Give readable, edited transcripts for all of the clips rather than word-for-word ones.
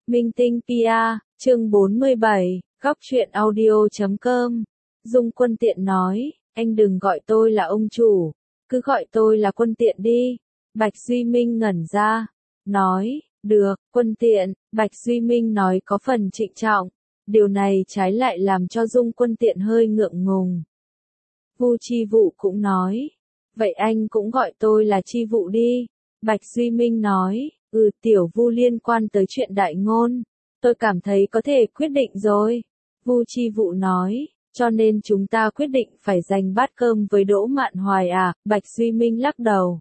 Minh Tinh PR, chương 47, góc truyện audio.com. Dung Quân Tiện nói, anh đừng gọi tôi là ông chủ, cứ gọi tôi là Quân Tiện đi. Bạch Duy Minh ngẩn ra, nói, được, Quân Tiện. Bạch Duy Minh nói có phần trịnh trọng, điều này trái lại làm cho Dung Quân Tiện hơi ngượng ngùng. Vu Chi Vụ cũng nói, vậy anh cũng gọi tôi là Chi Vụ đi. Bạch Duy Minh nói, Tiểu Vu liên quan tới chuyện đại ngôn, tôi cảm thấy có thể quyết định rồi. Vu Chi Vụ nói, cho nên chúng ta quyết định phải giành bát cơm với Đỗ Mạn Hoài à? Bạch Duy Minh lắc đầu,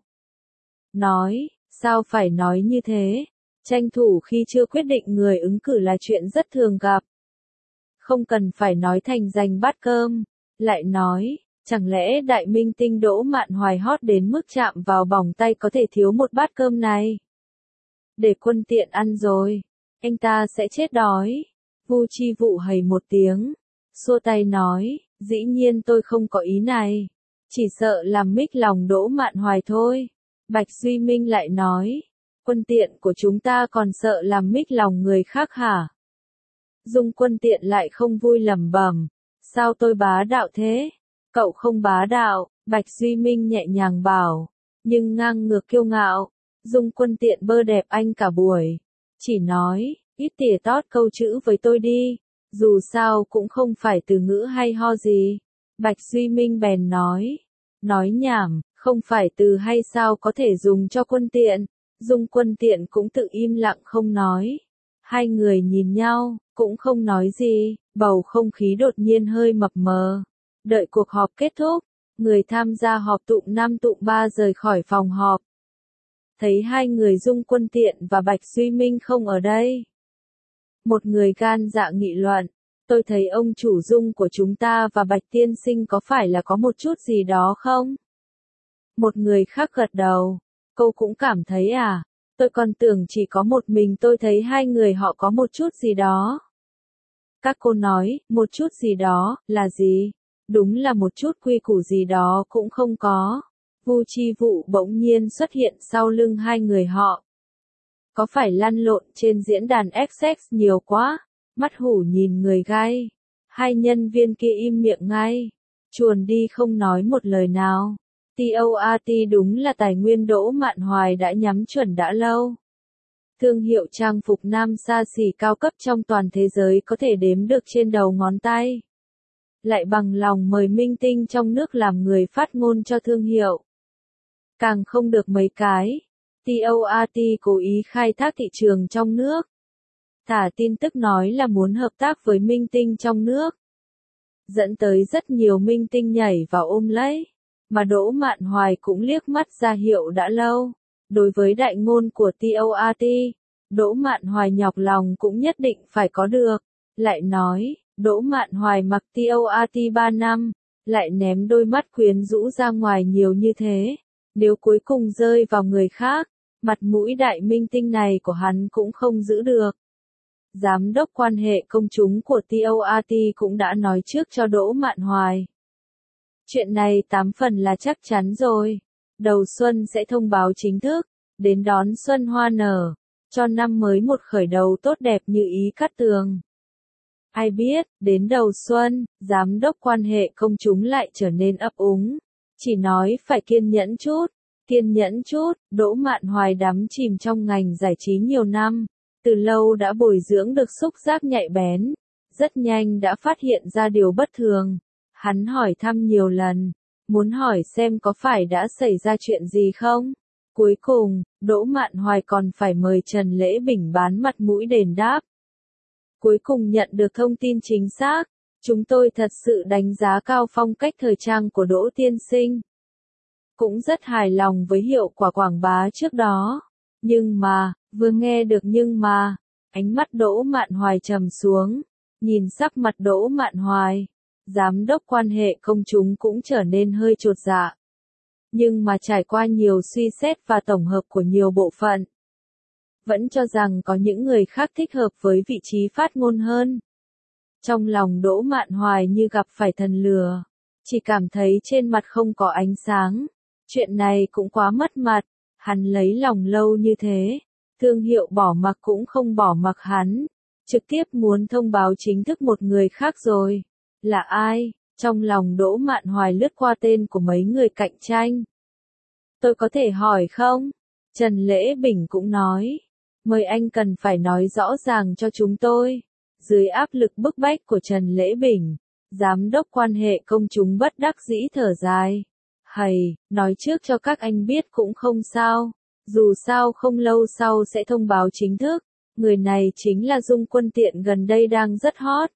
nói, sao phải nói như thế? Tranh thủ khi chưa quyết định người ứng cử là chuyện rất thường gặp. Không cần phải nói thành giành bát cơm. Lại nói, chẳng lẽ đại minh tinh Đỗ Mạn Hoài hot đến mức chạm vào bỏng tay có thể thiếu một bát cơm này? Để Quân Tiện ăn rồi, anh ta sẽ chết đói. Vu Chi Vụ hầy một tiếng, xua tay nói, dĩ nhiên tôi không có ý này, chỉ sợ làm mích lòng Đỗ Mạn Hoài thôi. Bạch Duy Minh lại nói, Quân Tiện của chúng ta còn sợ làm mích lòng người khác hả? Dung Quân Tiện lại không vui lẩm bẩm, sao tôi bá đạo thế? Cậu không bá đạo, Bạch Duy Minh nhẹ nhàng bảo, nhưng ngang ngược kiêu ngạo. Dung Quân Tiện bơ đẹp anh cả buổi, chỉ nói, ít tỉa tót câu chữ với tôi đi, dù sao cũng không phải từ ngữ hay ho gì. Bạch Duy Minh bèn nói nhảm, không phải từ hay sao có thể dùng cho Quân Tiện. Dung Quân Tiện cũng tự im lặng không nói. Hai người nhìn nhau, cũng không nói gì, bầu không khí đột nhiên hơi mập mờ. Đợi cuộc họp kết thúc, người tham gia họp tụm 5 tụm 3 rời khỏi phòng họp. Thấy hai người Dung Quân Tiện và Bạch Duy Minh không ở đây. Một người gan dạ nghị luận, tôi thấy ông chủ Dung của chúng ta và Bạch Tiên Sinh có phải là có một chút gì đó không? Một người khác gật đầu, cô cũng cảm thấy à, tôi còn tưởng chỉ có một mình tôi thấy hai người họ có một chút gì đó. Các cô nói, một chút gì đó, là gì? Đúng là một chút quy củ gì đó cũng không có. Vu Chi Vụ bỗng nhiên xuất hiện sau lưng hai người họ. Có phải lăn lộn trên diễn đàn XX nhiều quá? Mắt hủ nhìn người gai. Hai nhân viên kia im miệng ngay. Chuồn đi không nói một lời nào. TORT đúng là tài nguyên Đỗ Mạn Hoài đã nhắm chuẩn đã lâu. Thương hiệu trang phục nam xa xỉ cao cấp trong toàn thế giới có thể đếm được trên đầu ngón tay. Lại bằng lòng mời minh tinh trong nước làm người phát ngôn cho thương hiệu. Càng không được mấy cái. TORT cố ý khai thác thị trường trong nước. Thả tin tức nói là muốn hợp tác với minh tinh trong nước. Dẫn tới rất nhiều minh tinh nhảy vào ôm lấy. Mà Đỗ Mạn Hoài cũng liếc mắt ra hiệu đã lâu. Đối với đại ngôn của TORT, Đỗ Mạn Hoài nhọc lòng cũng nhất định phải có được. Lại nói, Đỗ Mạn Hoài mặc TORT 3 năm, lại ném đôi mắt quyến rũ ra ngoài nhiều như thế. Nếu cuối cùng rơi vào người khác, mặt mũi đại minh tinh này của hắn cũng không giữ được. Giám đốc quan hệ công chúng của TORT cũng đã nói trước cho Đỗ Mạn Hoài. Chuyện này 8 phần là chắc chắn rồi. Đầu xuân sẽ thông báo chính thức, đến đón xuân hoa nở, cho năm mới một khởi đầu tốt đẹp như ý Cát Tường. Ai biết, đến đầu xuân, giám đốc quan hệ công chúng lại trở nên ấp úng. Chỉ nói phải kiên nhẫn chút, Đỗ Mạn Hoài đắm chìm trong ngành giải trí nhiều năm, từ lâu đã bồi dưỡng được xúc giác nhạy bén, rất nhanh đã phát hiện ra điều bất thường. Hắn hỏi thăm nhiều lần, muốn hỏi xem có phải đã xảy ra chuyện gì không. Cuối cùng, Đỗ Mạn Hoài còn phải mời Trần Lễ Bình bán mặt mũi đền đáp. Cuối cùng nhận được thông tin chính xác, chúng tôi thật sự đánh giá cao phong cách thời trang của Đỗ tiên sinh. Cũng rất hài lòng với hiệu quả quảng bá trước đó. Nhưng mà, vừa nghe được nhưng mà, ánh mắt Đỗ Mạn Hoài trầm xuống, nhìn sắc mặt Đỗ Mạn Hoài, giám đốc quan hệ công chúng cũng trở nên hơi chột dạ. Nhưng mà trải qua nhiều suy xét và tổng hợp của nhiều bộ phận, vẫn cho rằng có những người khác thích hợp với vị trí phát ngôn hơn. Trong lòng Đỗ Mạn Hoài như gặp phải thần lừa, chỉ cảm thấy trên mặt không có ánh sáng. Chuyện này cũng quá mất mặt, hắn lấy lòng lâu như thế, Thương hiệu bỏ mặc cũng không bỏ mặc hắn, trực tiếp muốn thông báo chính thức một người khác rồi. Là ai? Trong lòng Đỗ Mạn Hoài lướt qua tên của mấy người cạnh tranh. Tôi có thể hỏi không? Trần Lễ Bình cũng nói. Mời anh cần phải nói rõ ràng cho chúng tôi. Dưới áp lực bức bách của Trần Lễ Bình, giám đốc quan hệ công chúng bất đắc dĩ thở dài. Hầy, nói trước cho các anh biết cũng không sao. Dù sao không lâu sau sẽ thông báo chính thức. Người này chính là Dung Quân Tiện gần đây đang rất hot.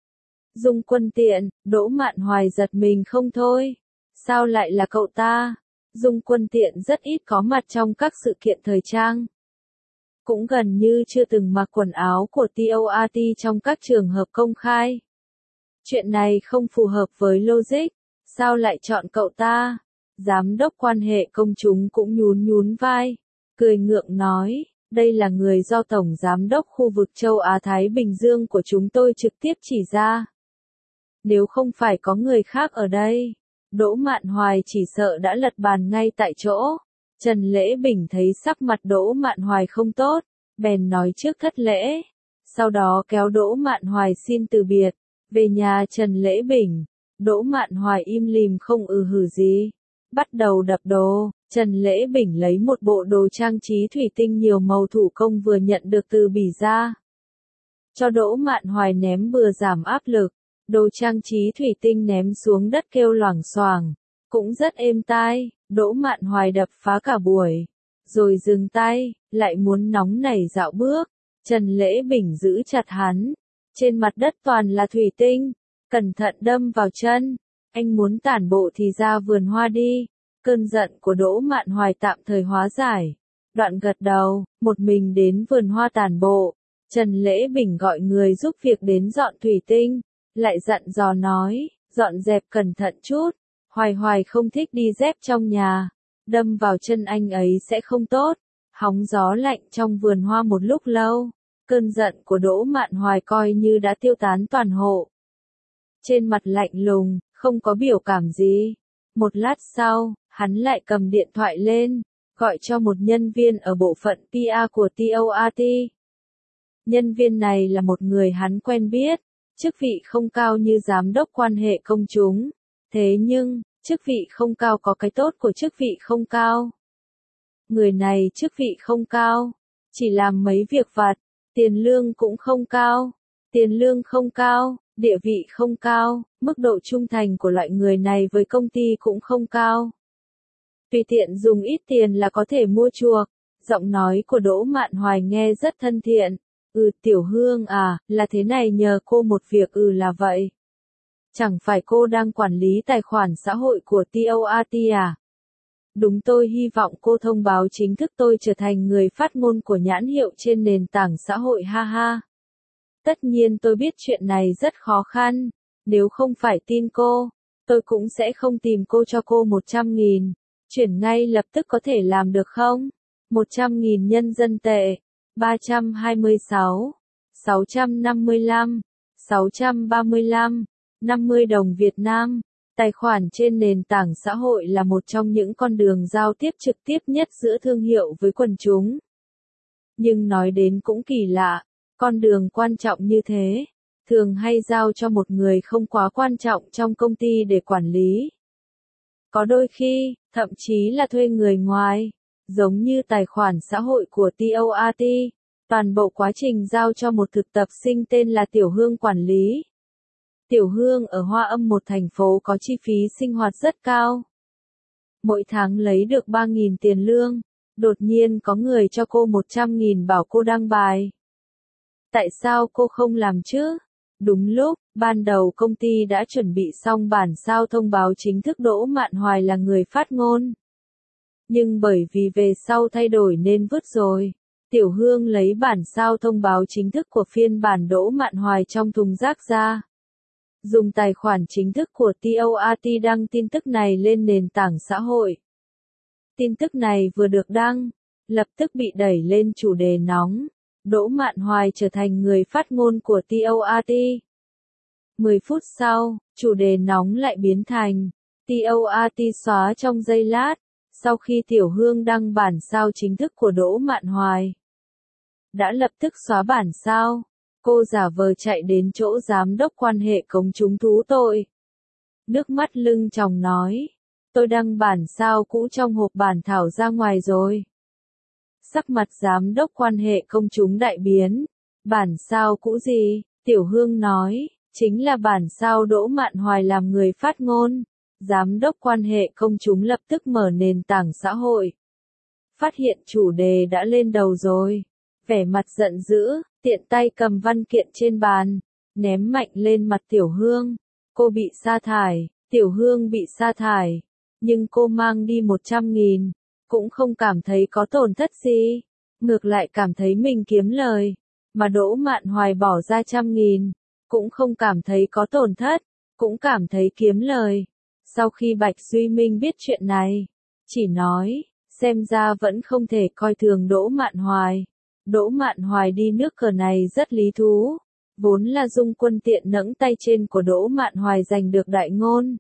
Dung Quân Tiện, Đỗ Mạn Hoài giật mình không thôi. Sao lại là cậu ta? Dung Quân Tiện rất ít có mặt trong các sự kiện thời trang. Cũng gần như chưa từng mặc quần áo của TORT trong các trường hợp công khai. Chuyện này không phù hợp với logic. Sao lại chọn cậu ta? Giám đốc quan hệ công chúng cũng nhún vai. Cười ngượng nói, đây là người do Tổng Giám đốc khu vực châu Á-Thái Bình Dương của chúng tôi trực tiếp chỉ ra. Nếu không phải có người khác ở đây, Đỗ Mạn Hoài chỉ sợ đã lật bàn ngay tại chỗ. Trần Lễ Bình thấy sắc mặt Đỗ Mạn Hoài không tốt, bèn nói trước thất lễ. Sau đó kéo Đỗ Mạn Hoài xin từ biệt. Về nhà Trần Lễ Bình, Đỗ Mạn Hoài im lìm không hử gì. Bắt đầu đập đồ, Trần Lễ Bình lấy một bộ đồ trang trí thủy tinh nhiều màu thủ công vừa nhận được từ Bỉ ra. Cho Đỗ Mạn Hoài ném bừa giảm áp lực. Đồ trang trí thủy tinh ném xuống đất kêu loảng xoảng, cũng rất êm tai. Đỗ Mạn Hoài đập phá cả buổi, rồi dừng tay, lại muốn nóng nảy dạo bước. Trần Lễ Bình giữ chặt hắn. Trên mặt đất toàn là thủy tinh, cẩn thận đâm vào chân. Anh muốn tản bộ thì ra vườn hoa đi. Cơn giận của Đỗ Mạn Hoài tạm thời hóa giải. Đoạn gật đầu, một mình đến vườn hoa tản bộ. Trần Lễ Bình gọi người giúp việc đến dọn thủy tinh, lại dặn dò nói, dọn dẹp cẩn thận chút. Hoài Hoài không thích đi dép trong nhà, đâm vào chân anh ấy sẽ không tốt. Hóng gió lạnh trong vườn hoa một lúc lâu, cơn giận của Đỗ Mạn Hoài coi như đã tiêu tán toàn hộ. Trên mặt lạnh lùng, không có biểu cảm gì. Một lát sau, hắn lại cầm điện thoại lên, gọi cho một nhân viên ở bộ phận PR của TORT. Nhân viên này là một người hắn quen biết, chức vị không cao như giám đốc quan hệ công chúng. Thế nhưng, chức vị không cao có cái tốt của chức vị không cao. Người này chức vị không cao, chỉ làm mấy việc vặt, tiền lương cũng không cao. Tiền lương không cao, địa vị không cao, mức độ trung thành của loại người này với công ty cũng không cao. Tùy tiện dùng ít tiền là có thể mua chuộc. Giọng nói của Đỗ Mạn Hoài nghe rất thân thiện. Tiểu Hương à, là thế này nhờ cô một việc là vậy. Chẳng phải cô đang quản lý tài khoản xã hội của TORT à? Đúng, tôi hy vọng cô thông báo chính thức tôi trở thành người phát ngôn của nhãn hiệu trên nền tảng xã hội ha ha. Tất nhiên tôi biết chuyện này rất khó khăn. Nếu không phải tin cô, tôi cũng sẽ không tìm cô cho cô 100.000. Chuyển ngay lập tức có thể làm được không? 100.000 nhân dân tệ. 326, 655, 635, 50 đồng Việt Nam. Tài khoản trên nền tảng xã hội là một trong những con đường giao tiếp trực tiếp nhất giữa thương hiệu với quần chúng. Nhưng nói đến cũng kỳ lạ, con đường quan trọng như thế, thường hay giao cho một người không quá quan trọng trong công ty để quản lý. Có đôi khi, thậm chí là thuê người ngoài, giống như tài khoản xã hội của TORT. Toàn bộ quá trình giao cho một thực tập sinh tên là Tiểu Hương quản lý. Tiểu Hương ở Hoa Âm, một thành phố có chi phí sinh hoạt rất cao. Mỗi tháng lấy được 3.000 tiền lương, đột nhiên có người cho cô 100.000 bảo cô đăng bài. Tại sao cô không làm chứ? Đúng lúc, ban đầu công ty đã chuẩn bị xong bản sao thông báo chính thức Đỗ Mạn Hoài là người phát ngôn. Nhưng bởi vì về sau thay đổi nên vứt rồi. Tiểu Hương lấy bản sao thông báo chính thức của phiên bản Đỗ Mạn Hoài trong thùng rác ra. Dùng tài khoản chính thức của TORT đăng tin tức này lên nền tảng xã hội. Tin tức này vừa được đăng, lập tức bị đẩy lên chủ đề nóng. Đỗ Mạn Hoài trở thành người phát ngôn của TORT. 10 phút sau, chủ đề nóng lại biến thành TORT xóa trong giây lát, sau khi Tiểu Hương đăng bản sao chính thức của Đỗ Mạn Hoài. đã lập tức xóa bản sao? Cô giả vờ chạy đến chỗ giám đốc quan hệ công chúng thú tội. Nước mắt lưng tròng nói, tôi đăng bản sao cũ trong hộp bản thảo ra ngoài rồi. Sắc mặt giám đốc quan hệ công chúng đại biến, bản sao cũ gì? Tiểu Hương nói, chính là bản sao Đỗ Mạn Hoài làm người phát ngôn. Giám đốc quan hệ công chúng lập tức mở nền tảng xã hội. Phát hiện chủ đề đã lên đầu rồi. Vẻ mặt giận dữ, tiện tay cầm văn kiện trên bàn, ném mạnh lên mặt Tiểu Hương. Cô bị sa thải, Tiểu Hương bị sa thải, nhưng cô mang đi 100.000, cũng không cảm thấy có tổn thất gì, ngược lại cảm thấy mình kiếm lời, mà Đỗ Mạn Hoài bỏ ra 100.000, cũng không cảm thấy có tổn thất, cũng cảm thấy kiếm lời. Sau khi Bạch Duy Minh biết chuyện này, chỉ nói, xem ra vẫn không thể coi thường Đỗ Mạn Hoài. Đỗ Mạn Hoài đi nước cờ này rất lý thú, vốn là Dung Quân tiện nẫng tay trên của Đỗ Mạn Hoài giành được đại ngôn.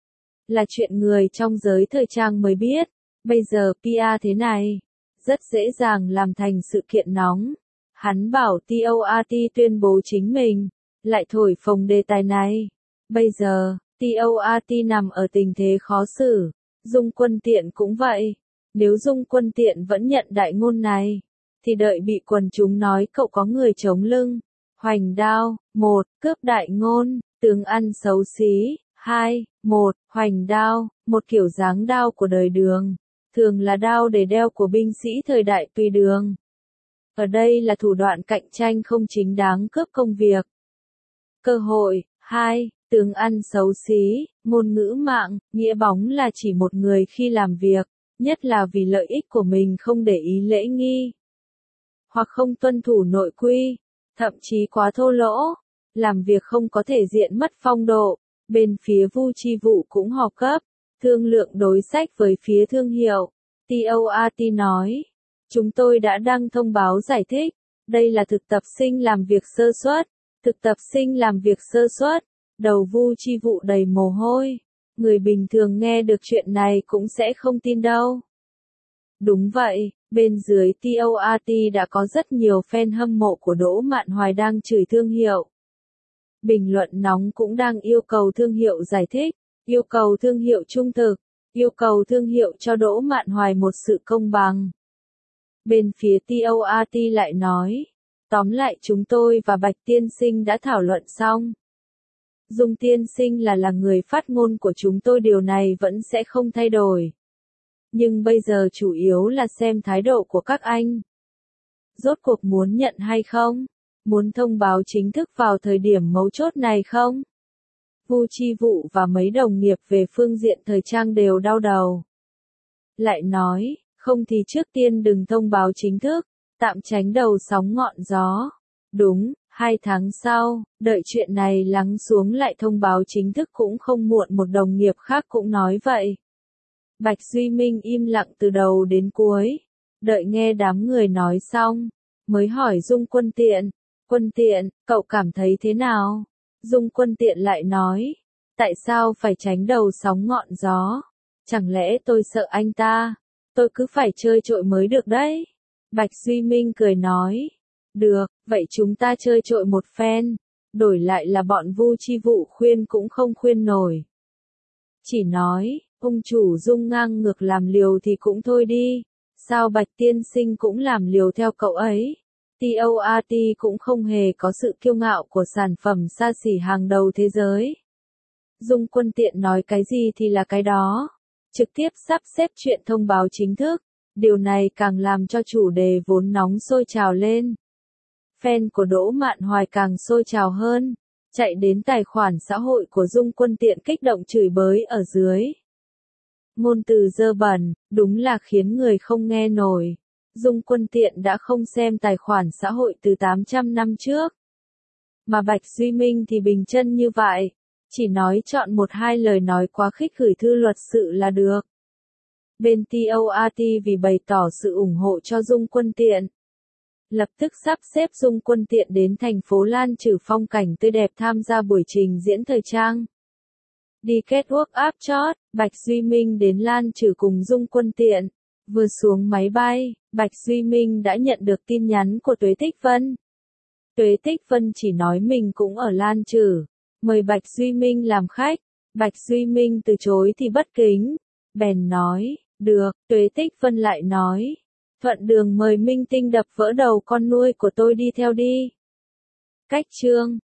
Là chuyện người trong giới thời trang mới biết, bây giờ PR thế này, rất dễ dàng làm thành sự kiện nóng. Hắn bảo TORT tuyên bố chính mình, lại thổi phồng đề tài này. Bây giờ, TORT nằm ở tình thế khó xử, Dung Quân tiện cũng vậy. Nếu Dung Quân tiện vẫn nhận đại ngôn này, thì đợi bị quần chúng nói cậu có người chống lưng. Hoành đao, 1, cướp đại ngôn, tướng ăn xấu xí, 2, 1, hoành đao, một kiểu dáng đao của đời Đường, thường là đao để đeo của binh sĩ thời đại Tùy Đường. Ở đây là thủ đoạn cạnh tranh không chính đáng cướp công việc. Cơ hội, 2, tướng ăn xấu xí, ngôn ngữ mạng, nghĩa bóng là chỉ một người khi làm việc, nhất là vì lợi ích của mình không để ý lễ nghi, hoặc không tuân thủ nội quy, thậm chí quá thô lỗ, làm việc không có thể diện mất phong độ. Bên phía Vu Chi Vụ cũng họp cấp, thương lượng đối sách với phía thương hiệu. TORT nói, chúng tôi đã đăng thông báo giải thích, đây là thực tập sinh làm việc sơ suất, thực tập sinh làm việc sơ suất, đầu Vu Chi Vụ đầy mồ hôi, người bình thường nghe được chuyện này cũng sẽ không tin đâu. Đúng vậy, bên dưới TORT đã có rất nhiều fan hâm mộ của Đỗ Mạn Hoài đang chửi thương hiệu. Bình luận nóng cũng đang yêu cầu thương hiệu giải thích, yêu cầu thương hiệu trung thực, yêu cầu thương hiệu cho Đỗ Mạn Hoài một sự công bằng. Bên phía TORT lại nói, tóm lại chúng tôi và Bạch Tiên Sinh đã thảo luận xong. Dung Tiên Sinh là người phát ngôn của chúng tôi, điều này vẫn sẽ không thay đổi. Nhưng bây giờ chủ yếu là xem thái độ của các anh. Rốt cuộc muốn nhận hay không? Muốn thông báo chính thức vào thời điểm mấu chốt này không? Vu Chi Vụ và mấy đồng nghiệp về phương diện thời trang đều đau đầu. Lại nói, không thì trước tiên đừng thông báo chính thức, tạm tránh đầu sóng ngọn gió. Đúng, 2 tháng sau, đợi chuyện này lắng xuống lại thông báo chính thức cũng không muộn, một đồng nghiệp khác cũng nói vậy. Bạch Duy Minh im lặng từ đầu đến cuối, đợi nghe đám người nói xong, mới hỏi Dung Quân tiện. Quân tiện, cậu cảm thấy thế nào? Dung Quân tiện lại nói, tại sao phải tránh đầu sóng ngọn gió? Chẳng lẽ tôi sợ anh ta? Tôi cứ phải chơi trội mới được đấy. Bạch Duy Minh cười nói, được, vậy chúng ta chơi trội một phen, đổi lại là bọn Vu Chi Vụ khuyên cũng không khuyên nổi. Chỉ nói, ông chủ Dung ngang ngược làm liều thì cũng thôi đi, sao Bạch Tiên Sinh cũng làm liều theo cậu ấy? TORT cũng không hề có sự kiêu ngạo của sản phẩm xa xỉ hàng đầu thế giới. Dung Quân tiện nói cái gì thì là cái đó. Trực tiếp sắp xếp chuyện thông báo chính thức. Điều này càng làm cho chủ đề vốn nóng sôi trào lên. Fan của Đỗ Mạn Hoài càng sôi trào hơn. Chạy đến tài khoản xã hội của Dung Quân tiện kích động chửi bới ở dưới. Ngôn từ dơ bẩn, đúng là khiến người không nghe nổi. Dung Quân tiện đã không xem tài khoản xã hội từ 800 năm trước. Mà Bạch Duy Minh thì bình chân như vậy, chỉ nói chọn 1-2 lời nói quá khích gửi thư luật sự là được. Bên TORT vì bày tỏ sự ủng hộ cho Dung Quân tiện, lập tức sắp xếp Dung Quân tiện đến thành phố Lan Trừ phong cảnh tươi đẹp tham gia buổi trình diễn thời trang. Đi catwalk áp chót, Bạch Duy Minh đến Lan Trừ cùng Dung Quân tiện. Vừa xuống máy bay, Bạch Duy Minh đã nhận được tin nhắn của Tuế Tích Vân. Tuế Tích Vân chỉ nói mình cũng ở Lan Trử, mời Bạch Duy Minh làm khách. Bạch Duy Minh từ chối thì bất kính, bèn nói, được. Tuế Tích Vân lại nói, thuận đường mời minh tinh đập vỡ đầu con nuôi của tôi đi theo đi. Cách chương